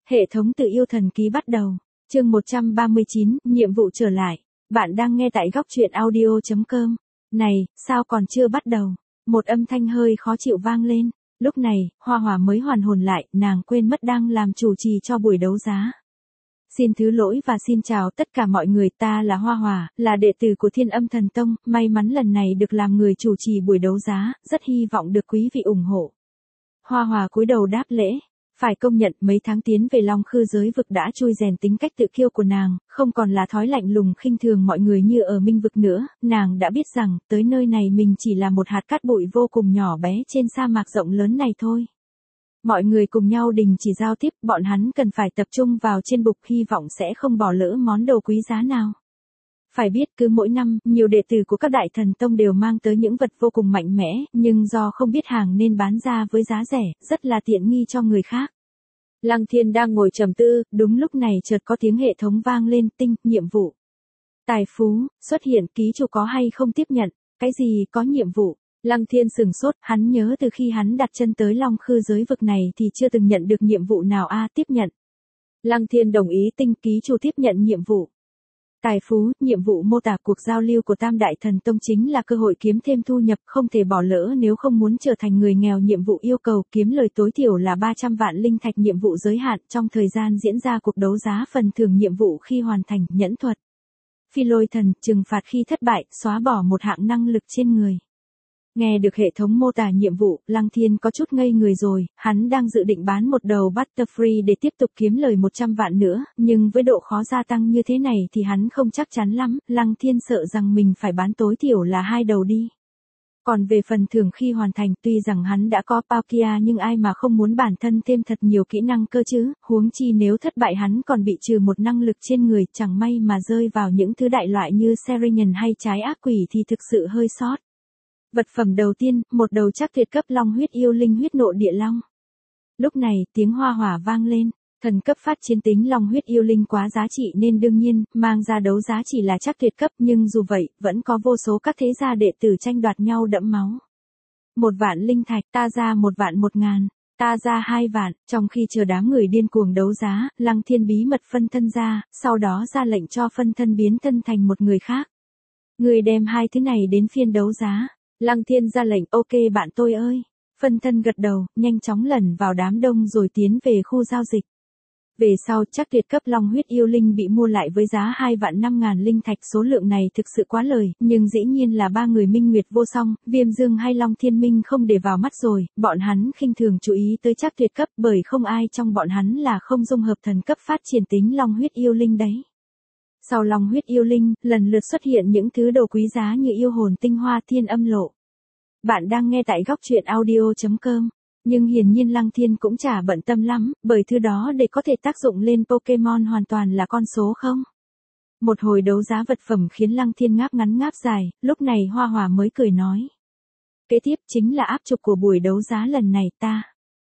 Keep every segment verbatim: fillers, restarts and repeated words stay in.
Hệ thống tự yêu thần ký bắt đầu. Chương một trăm ba mươi chín, nhiệm vụ trở lại. Bạn đang nghe tại góc truyện audio chấm com. Này, sao còn chưa bắt đầu? Một âm thanh hơi khó chịu vang lên. Lúc này, Hoa Hòa mới hoàn hồn lại, nàng quên mất đang làm chủ trì cho buổi đấu giá. Xin thứ lỗi và xin chào tất cả mọi người, ta là Hoa Hòa, là đệ tử của Thiên Âm Thần Tông, may mắn lần này được làm người chủ trì buổi đấu giá, rất hy vọng được quý vị ủng hộ. Hoa Hòa cúi đầu đáp lễ. Phải công nhận mấy tháng tiến về Long Khư giới vực đã chui rèn tính cách tự kiêu của nàng, không còn là thói lạnh lùng khinh thường mọi người như ở Minh vực nữa, nàng đã biết rằng, tới nơi này mình chỉ là một hạt cát bụi vô cùng nhỏ bé trên sa mạc rộng lớn này thôi. Mọi người cùng nhau đình chỉ giao tiếp, bọn hắn cần phải tập trung vào trên bục, hy vọng sẽ không bỏ lỡ món đồ quý giá nào. Phải biết cứ mỗi năm, nhiều đệ tử của các đại thần tông đều mang tới những vật vô cùng mạnh mẽ, nhưng do không biết hàng nên bán ra với giá rẻ, rất là tiện nghi cho người khác. Lăng Thiên đang ngồi trầm tư, đúng lúc này chợt có tiếng hệ thống vang lên, tinh, nhiệm vụ. Tài phú, xuất hiện, ký chủ có hay không tiếp nhận, cái gì có nhiệm vụ. Lăng Thiên sửng sốt, hắn nhớ từ khi hắn đặt chân tới Long Khư giới vực này thì chưa từng nhận được nhiệm vụ nào a à, tiếp nhận. Lăng Thiên đồng ý, tinh, ký chủ tiếp nhận nhiệm vụ. Tài phú, nhiệm vụ mô tả cuộc giao lưu của Tam Đại Thần Tông chính là cơ hội kiếm thêm thu nhập, không thể bỏ lỡ nếu không muốn trở thành người nghèo. Nhiệm vụ yêu cầu kiếm lời tối thiểu là ba trăm vạn linh thạch, nhiệm vụ giới hạn trong thời gian diễn ra cuộc đấu giá, phần thưởng nhiệm vụ khi hoàn thành, nhẫn thuật. Phi lôi thần, trừng phạt khi thất bại, xóa bỏ một hạng năng lực trên người. Nghe được hệ thống mô tả nhiệm vụ, Lăng Thiên có chút ngây người rồi, hắn đang dự định bán một đầu Butterfree để tiếp tục kiếm lời một trăm vạn nữa, nhưng với độ khó gia tăng như thế này thì hắn không chắc chắn lắm, Lăng Thiên sợ rằng mình phải bán tối thiểu là hai đầu đi. Còn về phần thưởng khi hoàn thành, tuy rằng hắn đã có Palkia nhưng ai mà không muốn bản thân thêm thật nhiều kỹ năng cơ chứ, huống chi nếu thất bại hắn còn bị trừ một năng lực trên người, chẳng may mà rơi vào những thứ đại loại như Serian hay trái ác quỷ thì thực sự hơi sót. Vật phẩm đầu tiên, một đầu chắc tuyệt cấp long huyết yêu linh huyết nộ địa long. Lúc này, tiếng Hoa Hỏa vang lên, thần cấp phát chiến tính long huyết yêu linh quá giá trị nên đương nhiên, mang ra đấu giá chỉ là chắc tuyệt cấp, nhưng dù vậy, vẫn có vô số các thế gia đệ tử tranh đoạt nhau đẫm máu. Một vạn linh thạch, ta ra một vạn một ngàn, ta ra hai vạn, trong khi chờ đám người điên cuồng đấu giá, Lăng Thiên bí mật phân thân ra, sau đó ra lệnh cho phân thân biến thân thành một người khác. Người đem hai thứ này đến phiên đấu giá. Lăng Thiên ra lệnh, ok bạn tôi ơi. Phân thân gật đầu, nhanh chóng lẩn vào đám đông rồi tiến về khu giao dịch. Về sau, chắc tuyệt cấp long huyết yêu linh bị mua lại với giá hai vạn năm ngàn linh thạch, số lượng này thực sự quá lời, nhưng dĩ nhiên là ba người Minh Nguyệt Vô Song, Viêm Dương hay Long Thiên Minh không để vào mắt rồi, bọn hắn khinh thường chú ý tới chắc tuyệt cấp bởi không ai trong bọn hắn là không dung hợp thần cấp phát triển tính long huyết yêu linh đấy. Sau long huyết yêu linh, lần lượt xuất hiện những thứ đồ quý giá như yêu hồn tinh hoa, thiên âm lộ. Bạn đang nghe tại góc truyện audio chấm com. Nhưng hiển nhiên Lăng Thiên cũng chả bận tâm lắm, bởi thứ đó để có thể tác dụng lên Pokemon hoàn toàn là con số không. Một hồi đấu giá vật phẩm khiến Lăng Thiên ngáp ngắn ngáp dài, lúc này Hoa Hòa mới cười nói. Kế tiếp chính là áp trục của buổi đấu giá lần này ta.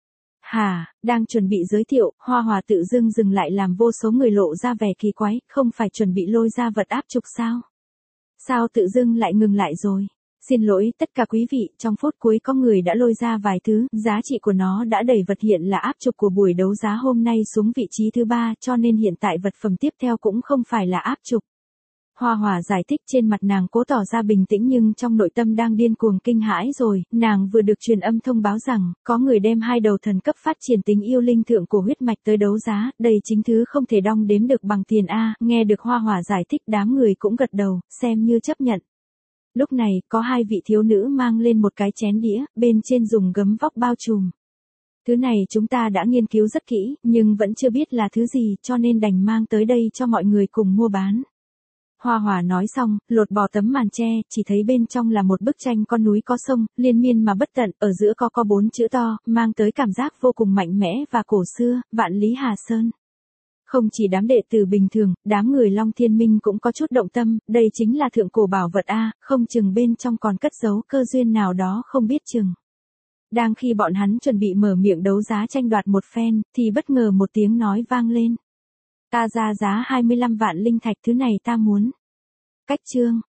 Hà, đang chuẩn bị giới thiệu, Hoa Hòa tự dưng dừng lại làm vô số người lộ ra vẻ kỳ quái, không phải chuẩn bị lôi ra vật áp trục sao? Sao tự dưng lại ngừng lại rồi? Xin lỗi tất cả quý vị, trong phút cuối có người đã lôi ra vài thứ, giá trị của nó đã đẩy vật hiện là áp trục của buổi đấu giá hôm nay xuống vị trí thứ ba, cho nên hiện tại vật phẩm tiếp theo cũng không phải là áp trục. Hoa Hòa giải thích, trên mặt nàng cố tỏ ra bình tĩnh nhưng trong nội tâm đang điên cuồng kinh hãi rồi, nàng vừa được truyền âm thông báo rằng, có người đem hai đầu thần cấp phát triển tính yêu linh thượng của huyết mạch tới đấu giá, đây chính thứ không thể đong đếm được bằng tiền a. Nghe được Hoa Hòa giải thích, đám người cũng gật đầu, xem như chấp nhận. Lúc này, có hai vị thiếu nữ mang lên một cái chén đĩa, bên trên dùng gấm vóc bao trùm. Thứ này chúng ta đã nghiên cứu rất kỹ, nhưng vẫn chưa biết là thứ gì, cho nên đành mang tới đây cho mọi người cùng mua bán. Hoa Hòa nói xong, lột bỏ tấm màn che, chỉ thấy bên trong là một bức tranh con núi có sông, liên miên mà bất tận, ở giữa có có bốn chữ to, mang tới cảm giác vô cùng mạnh mẽ và cổ xưa, Vạn Lý Hà Sơn. Không chỉ đám đệ tử bình thường, đám người Long Thiên Minh cũng có chút động tâm, đây chính là thượng cổ bảo vật a, không chừng bên trong còn cất giấu cơ duyên nào đó không biết chừng. Đang khi bọn hắn chuẩn bị mở miệng đấu giá tranh đoạt một phen, thì bất ngờ một tiếng nói vang lên. Ta ra giá hai mươi lăm vạn linh thạch, thứ này ta muốn. Cách chương,